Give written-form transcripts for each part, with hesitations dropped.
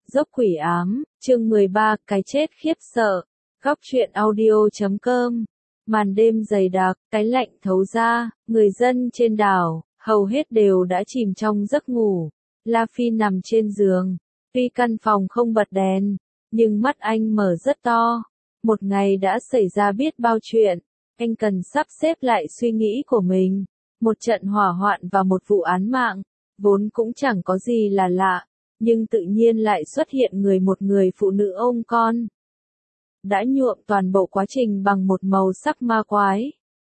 Dốc quỷ ám, chương 13, cái chết khiếp sợ. Góc truyện audio.com. Màn đêm dày đặc, cái lạnh thấu ra, người dân trên đảo, hầu hết đều đã chìm trong giấc ngủ. La Phi nằm trên giường, tuy căn phòng không bật đèn, nhưng mắt anh mở rất to. Một ngày đã xảy ra biết bao chuyện, anh cần sắp xếp lại suy nghĩ của mình. Một trận hỏa hoạn và một vụ án mạng, vốn cũng chẳng có gì là lạ, nhưng tự nhiên lại xuất hiện một người phụ nữ ôm con. Đã nhuộm toàn bộ quá trình bằng một màu sắc ma quái.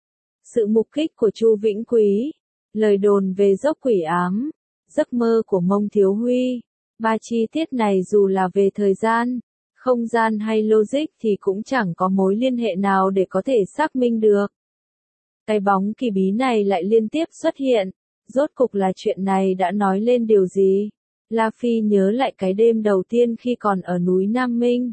Sự mục kích của Chu Vĩnh Quý, lời đồn về dốc quỷ ám, giấc mơ của Mông Thiếu Huy. Ba chi tiết này dù là về thời gian, không gian hay logic thì cũng chẳng có mối liên hệ nào để có thể xác minh được. Cái bóng kỳ bí này lại liên tiếp xuất hiện, rốt cục là chuyện này đã nói lên điều gì? La Phi nhớ lại cái đêm đầu tiên khi còn ở núi Nam Minh.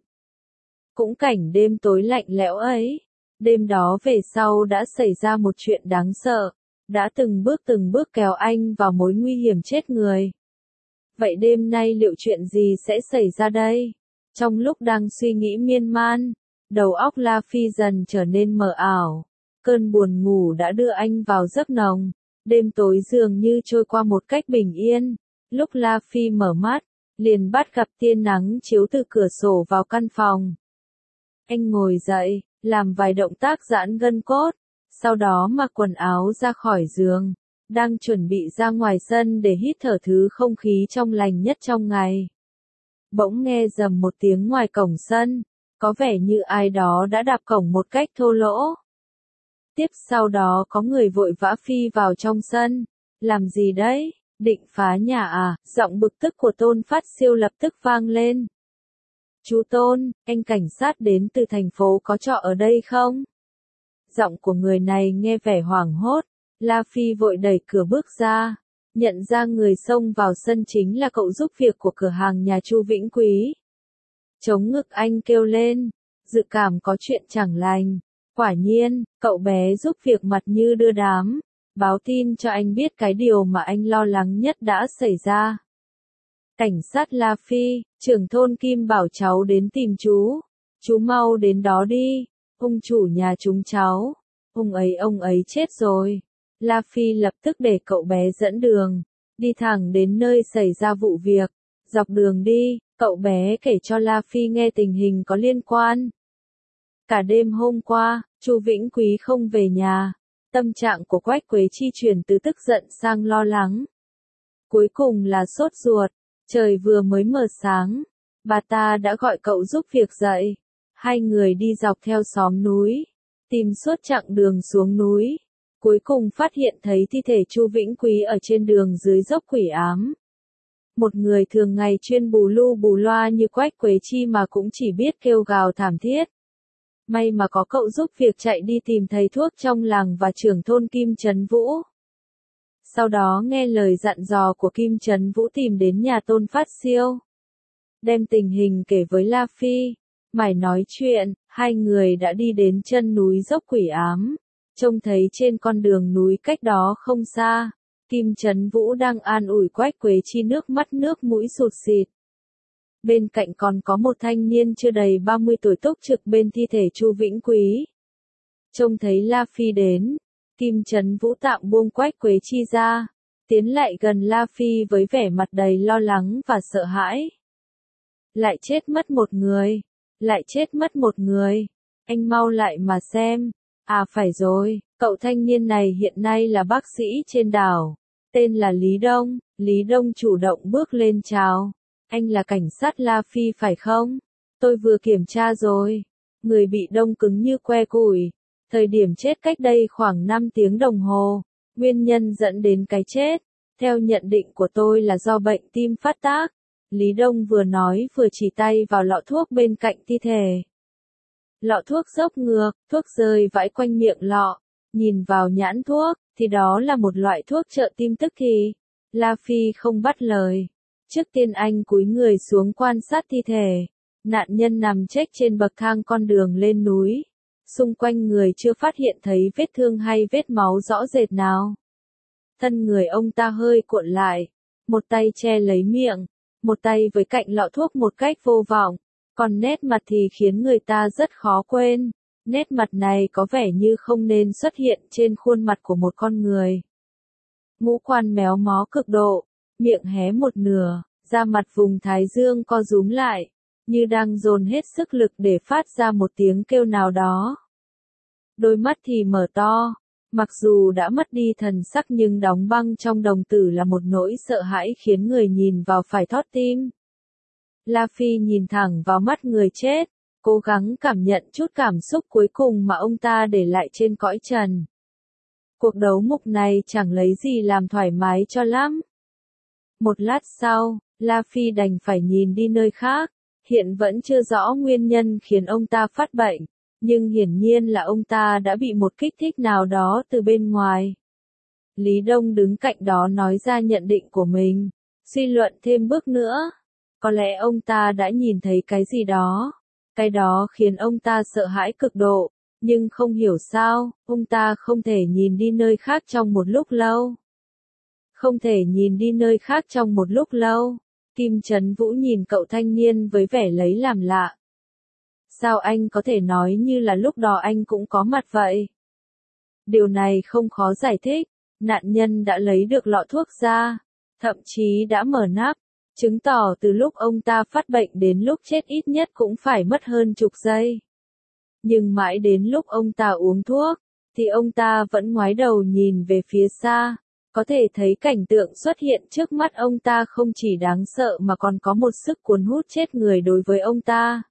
Cũng cảnh đêm tối lạnh lẽo ấy, đêm đó về sau đã xảy ra một chuyện đáng sợ, đã từng bước kéo anh vào mối nguy hiểm chết người. Vậy đêm nay liệu chuyện gì sẽ xảy ra đây? Trong lúc đang suy nghĩ miên man, đầu óc La Phi dần trở nên mờ ảo. Cơn buồn ngủ đã đưa anh vào giấc nồng, đêm tối dường như trôi qua một cách bình yên. Lúc La Phi mở mắt, liền bắt gặp tia nắng chiếu từ cửa sổ vào căn phòng. Anh ngồi dậy, làm vài động tác giãn gân cốt, sau đó mặc quần áo ra khỏi giường, đang chuẩn bị ra ngoài sân để hít thở thứ không khí trong lành nhất trong ngày. Bỗng nghe rầm một tiếng ngoài cổng sân, có vẻ như ai đó đã đạp cổng một cách thô lỗ. Tiếp sau đó có người vội vã phi vào trong sân. Làm gì đấy? Định phá nhà à? Giọng bực tức của Tôn Phát Siêu lập tức vang lên. Chú Tôn, anh cảnh sát đến từ thành phố có trọ ở đây không? Giọng của người này nghe vẻ hoảng hốt. La Phi vội đẩy cửa bước ra, nhận ra người xông vào sân chính là cậu giúp việc của cửa hàng nhà Chu Vĩnh Quý. Chống ngực anh kêu lên, dự cảm có chuyện chẳng lành. Quả nhiên, cậu bé giúp việc mặt như đưa đám, báo tin cho anh biết cái điều mà anh lo lắng nhất đã xảy ra. Cảnh sát La Phi, trưởng thôn Kim bảo cháu đến tìm chú mau đến đó đi, ông chủ nhà chúng cháu, ông ấy chết rồi. La Phi lập tức để cậu bé dẫn đường, đi thẳng đến nơi xảy ra vụ việc. Dọc đường đi, cậu bé kể cho La Phi nghe tình hình có liên quan. Cả đêm hôm qua, Chu Vĩnh Quý không về nhà, tâm trạng của Quách Quế Chi chuyển từ tức giận sang lo lắng. Cuối cùng là sốt ruột, trời vừa mới mờ sáng, bà ta đã gọi cậu giúp việc dậy. Hai người đi dọc theo xóm núi, tìm suốt chặng đường xuống núi. Cuối cùng phát hiện thấy thi thể Chu Vĩnh Quý ở trên đường dưới dốc quỷ ám. Một người thường ngày chuyên bù lu bù loa như Quách Quế Chi mà cũng chỉ biết kêu gào thảm thiết. May mà có cậu giúp việc chạy đi tìm thầy thuốc trong làng và trưởng thôn Kim Trấn Vũ. Sau đó nghe lời dặn dò của Kim Trấn Vũ tìm đến nhà Tôn Phát Siêu. Đem tình hình kể với La Phi. Mải nói chuyện, hai người đã đi đến chân núi dốc quỷ ám. Trông thấy trên con đường núi cách đó không xa, Kim Trấn Vũ đang an ủi Quách Quế Chi nước mắt nước mũi sụt sịt. Bên cạnh còn có một thanh niên chưa đầy 30 tuổi túc trực bên thi thể Chu Vĩnh Quý. Trông thấy La Phi đến, Kim Trấn Vũ tạm buông Quách Quế Chi ra, tiến lại gần La Phi với vẻ mặt đầy lo lắng và sợ hãi. Lại chết mất một người, anh mau lại mà xem. À phải rồi, cậu thanh niên này hiện nay là bác sĩ trên đảo, tên là Lý Đông. Lý Đông chủ động bước lên chào. Anh là cảnh sát La Phi phải không? Tôi vừa kiểm tra rồi. Người bị đông cứng như que củi. Thời điểm chết cách đây khoảng 5 tiếng đồng hồ. Nguyên nhân dẫn đến cái chết, theo nhận định của tôi là do bệnh tim phát tác. Lý Đông vừa nói vừa chỉ tay vào lọ thuốc bên cạnh thi thể. Lọ thuốc dốc ngược, thuốc rơi vãi quanh miệng lọ. Nhìn vào nhãn thuốc, thì đó là một loại thuốc trợ tim tức thì. La Phi không bắt lời. Trước tiên anh cúi người xuống quan sát thi thể. Nạn nhân nằm chết trên bậc thang con đường lên núi. Xung quanh người chưa phát hiện thấy vết thương hay vết máu rõ rệt nào. Thân người ông ta hơi cuộn lại. Một tay che lấy miệng. một tay với cạnh lọ thuốc một cách vô vọng, còn nét mặt thì khiến người ta rất khó quên. Nét mặt này có vẻ như không nên xuất hiện trên khuôn mặt của một con người. Ngũ quan méo mó cực độ, miệng hé một nửa, da mặt vùng thái dương co rúm lại, như đang dồn hết sức lực để phát ra một tiếng kêu nào đó. Đôi mắt thì mở to, mặc dù đã mất đi thần sắc nhưng đóng băng trong đồng tử là một nỗi sợ hãi khiến người nhìn vào phải thót tim. La Phi nhìn thẳng vào mắt người chết, cố gắng cảm nhận chút cảm xúc cuối cùng mà ông ta để lại trên cõi trần. Cuộc đấu mục này chẳng lấy gì làm thoải mái cho lắm. Một lát sau, La Phi đành phải nhìn đi nơi khác, hiện vẫn chưa rõ nguyên nhân khiến ông ta phát bệnh, nhưng hiển nhiên là ông ta đã bị một kích thích nào đó từ bên ngoài. Lý Đông đứng cạnh đó nói ra nhận định của mình, suy luận thêm bước nữa. Có lẽ ông ta đã nhìn thấy cái gì đó. Cái đó khiến ông ta sợ hãi cực độ, nhưng không hiểu sao, ông ta không thể nhìn đi nơi khác trong một lúc lâu. Không thể nhìn đi nơi khác trong một lúc lâu. Kim Trấn Vũ nhìn cậu thanh niên với vẻ lấy làm lạ. Sao anh có thể nói như là lúc đó anh cũng có mặt vậy? Điều này không khó giải thích. Nạn nhân đã lấy được lọ thuốc ra, thậm chí đã mở nắp, chứng tỏ từ lúc ông ta phát bệnh đến lúc chết ít nhất cũng phải mất hơn chục giây. Nhưng mãi đến lúc ông ta uống thuốc, thì ông ta vẫn ngoái đầu nhìn về phía xa. Có thể thấy cảnh tượng xuất hiện trước mắt ông ta không chỉ đáng sợ mà còn có một sức cuốn hút chết người đối với ông ta.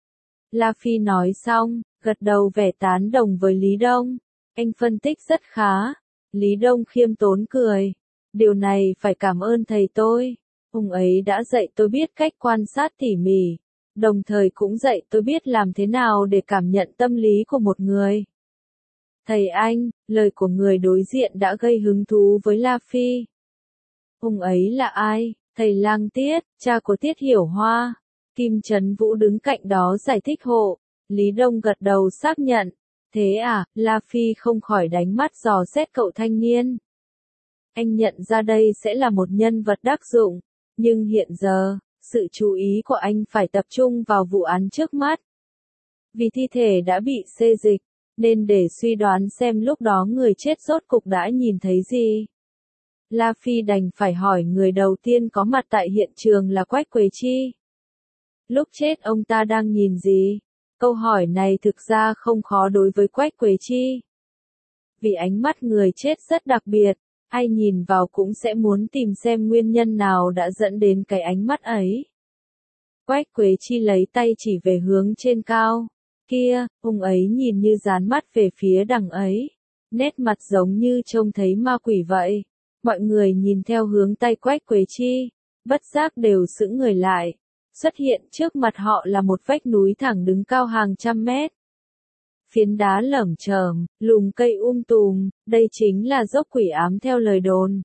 La Phi nói xong, gật đầu vẻ tán đồng với Lý Đông. Anh phân tích rất khá. Lý Đông khiêm tốn cười. Điều này phải cảm ơn thầy tôi. Ông ấy đã dạy tôi biết cách quan sát tỉ mỉ, đồng thời cũng dạy tôi biết làm thế nào để cảm nhận tâm lý của một người. Thầy anh, lời của người đối diện đã gây hứng thú với La Phi. Ông ấy là ai? Thầy Lang Tiết, cha của Tiết Hiểu Hoa. Kim Trấn Vũ đứng cạnh đó giải thích hộ. Lý Đông gật đầu xác nhận. Thế à, La Phi không khỏi đánh mắt dò xét cậu thanh niên. Anh nhận ra đây sẽ là một nhân vật đắc dụng, nhưng hiện giờ, sự chú ý của anh phải tập trung vào vụ án trước mắt. Vì thi thể đã bị xê dịch, nên để suy đoán xem lúc đó người chết rốt cục đã nhìn thấy gì. La Phi đành phải hỏi người đầu tiên có mặt tại hiện trường là Quách Quế Chi. Lúc chết ông ta đang nhìn gì? Câu hỏi này thực ra không khó đối với Quách Quế Chi. Vì ánh mắt người chết rất đặc biệt, ai nhìn vào cũng sẽ muốn tìm xem nguyên nhân nào đã dẫn đến cái ánh mắt ấy. Quách Quế Chi lấy tay chỉ về hướng trên cao. Kia, ông ấy nhìn như dán mắt về phía đằng ấy. Nét mặt giống như trông thấy ma quỷ vậy. Mọi người nhìn theo hướng tay Quách Quế Chi, bất giác đều sững người lại. Xuất hiện trước mặt họ là một vách núi thẳng đứng cao hàng trăm mét. Phiến đá lởm chởm, lùm cây tùm, đây chính là dốc quỷ ám theo lời đồn.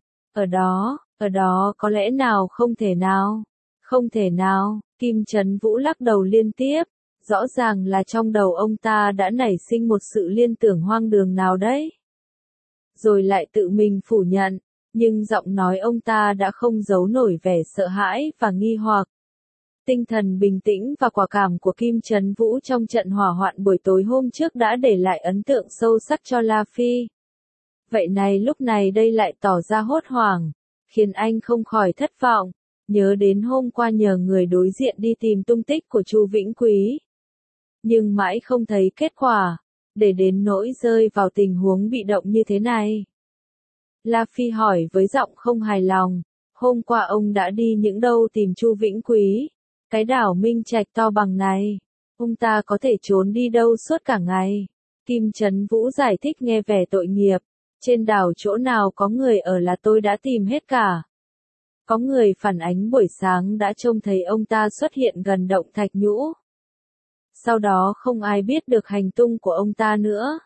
Ở đó có lẽ nào không thể nào, Kim Trấn Vũ lắc đầu liên tiếp. Rõ ràng là trong đầu ông ta đã nảy sinh một sự liên tưởng hoang đường nào đấy. Rồi lại tự mình phủ nhận, nhưng giọng nói ông ta đã không giấu nổi vẻ sợ hãi và nghi hoặc. Tinh thần bình tĩnh và quả cảm của Kim Trấn Vũ trong trận hỏa hoạn buổi tối hôm trước đã để lại ấn tượng sâu sắc cho La Phi. Vậy này lúc này đây lại tỏ ra hốt hoảng, khiến anh không khỏi thất vọng, nhớ đến hôm qua nhờ người đối diện đi tìm tung tích của Chu Vĩnh Quý. Nhưng mãi không thấy kết quả, để đến nỗi rơi vào tình huống bị động như thế này. La Phi hỏi với giọng không hài lòng, hôm qua ông đã đi những đâu tìm Chu Vĩnh Quý? Cái đảo Minh Trạch to bằng này, ông ta có thể trốn đi đâu suốt cả ngày? Kim Trấn Vũ giải thích nghe vẻ tội nghiệp, trên đảo chỗ nào có người ở là tôi đã tìm hết cả. Có người phản ánh buổi sáng đã trông thấy ông ta xuất hiện gần động Thạch Nhũ. Sau đó không ai biết được hành tung của ông ta nữa.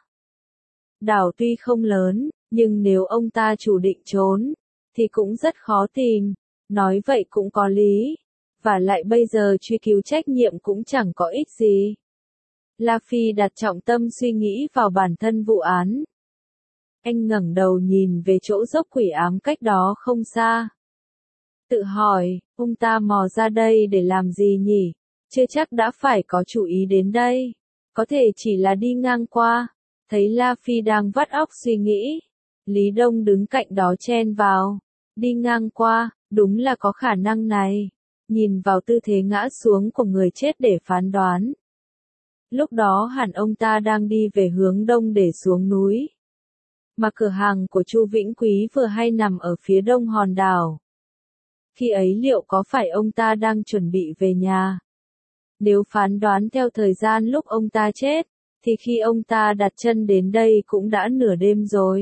Đảo tuy không lớn, nhưng nếu ông ta chủ định trốn, thì cũng rất khó tìm, nói vậy cũng có lý. Và lại bây giờ truy cứu trách nhiệm cũng chẳng có ích gì. La Phi đặt trọng tâm suy nghĩ vào bản thân vụ án. Anh ngẩng đầu nhìn về chỗ dốc quỷ ám cách đó không xa. Tự hỏi, ông ta mò ra đây để làm gì nhỉ? Chưa chắc đã phải có chủ ý đến đây. Có thể chỉ là đi ngang qua. Thấy La Phi đang vắt óc suy nghĩ. Lý Đông đứng cạnh đó chen vào. Đi ngang qua, đúng là có khả năng này. Nhìn vào tư thế ngã xuống của người chết để phán đoán. Lúc đó hẳn ông ta đang đi về hướng đông để xuống núi. Mà cửa hàng của Chu Vĩnh Quý vừa hay nằm ở phía đông hòn đảo. Khi ấy liệu có phải ông ta đang chuẩn bị về nhà? Nếu phán đoán theo thời gian lúc ông ta chết, thì khi ông ta đặt chân đến đây cũng đã nửa đêm rồi.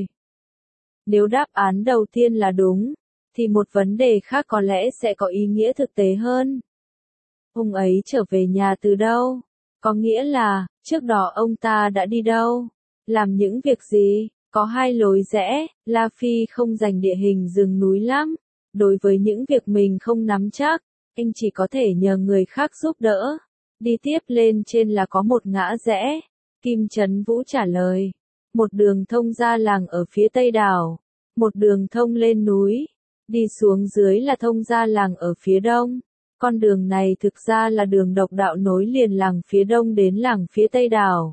Nếu đáp án đầu tiên là đúng, thì một vấn đề khác có lẽ sẽ có ý nghĩa thực tế hơn. Ông ấy trở về nhà từ đâu? Có nghĩa là, trước đó ông ta đã đi đâu? Làm những việc gì? Có hai lối rẽ, La Phi không rành địa hình rừng núi lắm. Đối với những việc mình không nắm chắc, anh chỉ có thể nhờ người khác giúp đỡ. Đi tiếp lên trên là có một ngã rẽ. Kim Trấn Vũ trả lời. Một đường thông ra làng ở phía tây đảo. Một đường thông lên núi. Đi xuống dưới là thông ra làng ở phía đông. Con đường này thực ra là đường độc đạo nối liền làng phía đông đến làng phía tây đảo.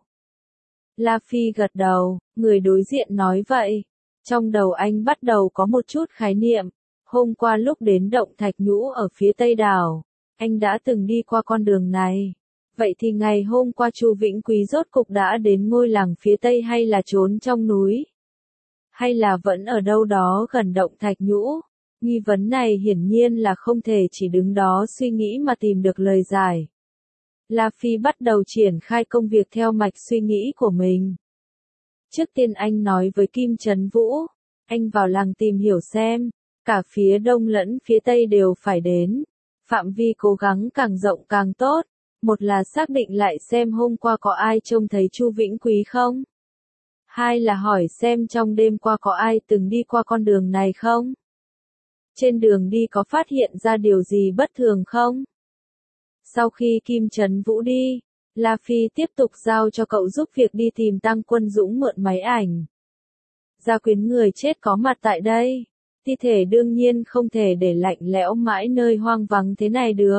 La Phi gật đầu, người đối diện nói vậy. Trong đầu anh bắt đầu có một chút khái niệm. Hôm qua lúc đến động Thạch Nhũ ở phía tây đảo, anh đã từng đi qua con đường này. Vậy thì ngày hôm qua Chu Vĩnh Quý rốt cục đã đến ngôi làng phía tây hay là trốn trong núi? Hay là vẫn ở đâu đó gần động Thạch Nhũ? Nghi vấn này hiển nhiên là không thể chỉ đứng đó suy nghĩ mà tìm được lời giải. La Phi bắt đầu triển khai công việc theo mạch suy nghĩ của mình. Trước tiên anh nói với Kim Trấn Vũ, anh vào làng tìm hiểu xem, cả phía đông lẫn phía tây đều phải đến. Phạm vi cố gắng càng rộng càng tốt. Một là xác định lại xem hôm qua có ai trông thấy Chu Vĩnh Quý không? Hai là hỏi xem trong đêm qua có ai từng đi qua con đường này không? Trên đường đi có phát hiện ra điều gì bất thường không? Sau khi Kim Trấn Vũ đi, La Phi tiếp tục giao cho cậu giúp việc đi tìm Tăng Quân Dũng mượn máy ảnh. Gia quyến người chết có mặt tại đây. Thi thể đương nhiên không thể để lạnh lẽo mãi nơi hoang vắng thế này được.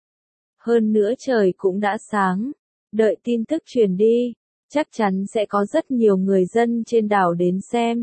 Hơn nữa trời cũng đã sáng. Đợi tin tức truyền đi, chắc chắn sẽ có rất nhiều người dân trên đảo đến xem.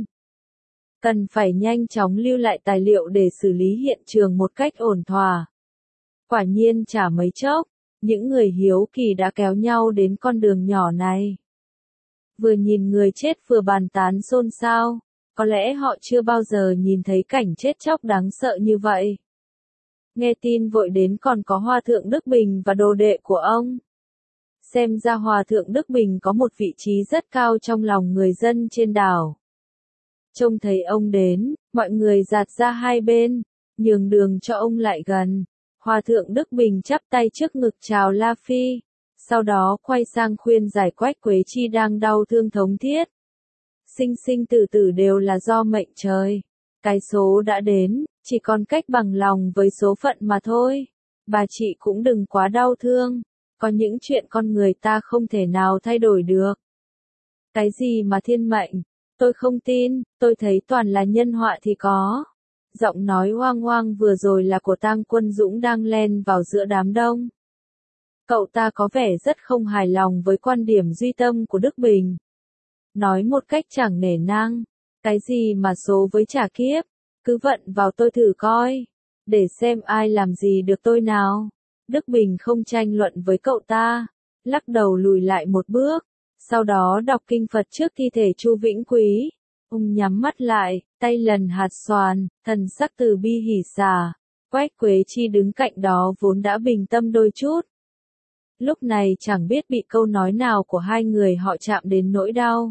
Cần phải nhanh chóng lưu lại tài liệu để xử lý hiện trường một cách ổn thỏa. Quả nhiên chả mấy chốc, những người hiếu kỳ đã kéo nhau đến con đường nhỏ này. Vừa nhìn người chết vừa bàn tán xôn xao, có lẽ họ chưa bao giờ nhìn thấy cảnh chết chóc đáng sợ như vậy. Nghe tin vội đến còn có Hòa thượng Đức Bình và đồ đệ của ông. Xem ra Hòa thượng Đức Bình có một vị trí rất cao trong lòng người dân trên đảo. Trông thấy ông đến, mọi người dạt ra hai bên, nhường đường cho ông lại gần. Hòa thượng Đức Bình chắp tay trước ngực chào La Phi, sau đó quay sang khuyên giải Quách Quế Chi đang đau thương thống thiết. Sinh sinh tử tử đều là do mệnh trời. Cái số đã đến, chỉ còn cách bằng lòng với số phận mà thôi. Bà chị cũng đừng quá đau thương, có những chuyện con người ta không thể nào thay đổi được. Cái gì mà thiên mệnh? Tôi không tin, tôi thấy toàn là nhân họa thì có. Giọng nói hoang hoang vừa rồi là của Tăng Quân Dũng đang len vào giữa đám đông. Cậu ta có vẻ rất không hài lòng với quan điểm duy tâm của Đức Bình. Nói một cách chẳng nể nang, cái gì mà số với trả kiếp, cứ vận vào tôi thử coi, để xem ai làm gì được tôi nào. Đức Bình không tranh luận với cậu ta, lắc đầu lùi lại một bước, sau đó đọc kinh Phật trước thi thể Chu Vĩnh Quý. Ông nhắm mắt lại, tay lần hạt xoàn, thần sắc từ bi hỉ xả. Quách Quế Chi đứng cạnh đó vốn đã bình tâm đôi chút. Lúc này chẳng biết bị câu nói nào của hai người họ chạm đến nỗi đau.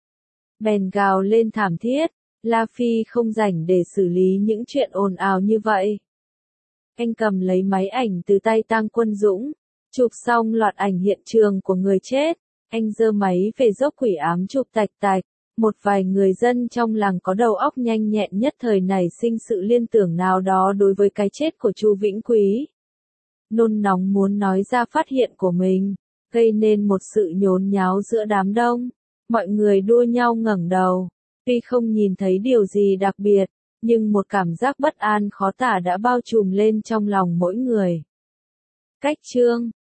Bèn gào lên thảm thiết, La Phi không rảnh để xử lý những chuyện ồn ào như vậy. Anh cầm lấy máy ảnh từ tay Tăng Quân Dũng, chụp xong loạt ảnh hiện trường của người chết, anh giơ máy về dốc quỷ ám chụp tạch tạch. Một vài người dân trong làng có đầu óc nhanh nhẹn nhất thời nảy sinh sự liên tưởng nào đó đối với cái chết của Chu Vĩnh Quý. Nôn nóng muốn nói ra phát hiện của mình, gây nên một sự nhốn nháo giữa đám đông. Mọi người đua nhau ngẩng đầu, tuy không nhìn thấy điều gì đặc biệt, nhưng một cảm giác bất an khó tả đã bao trùm lên trong lòng mỗi người. Cách chương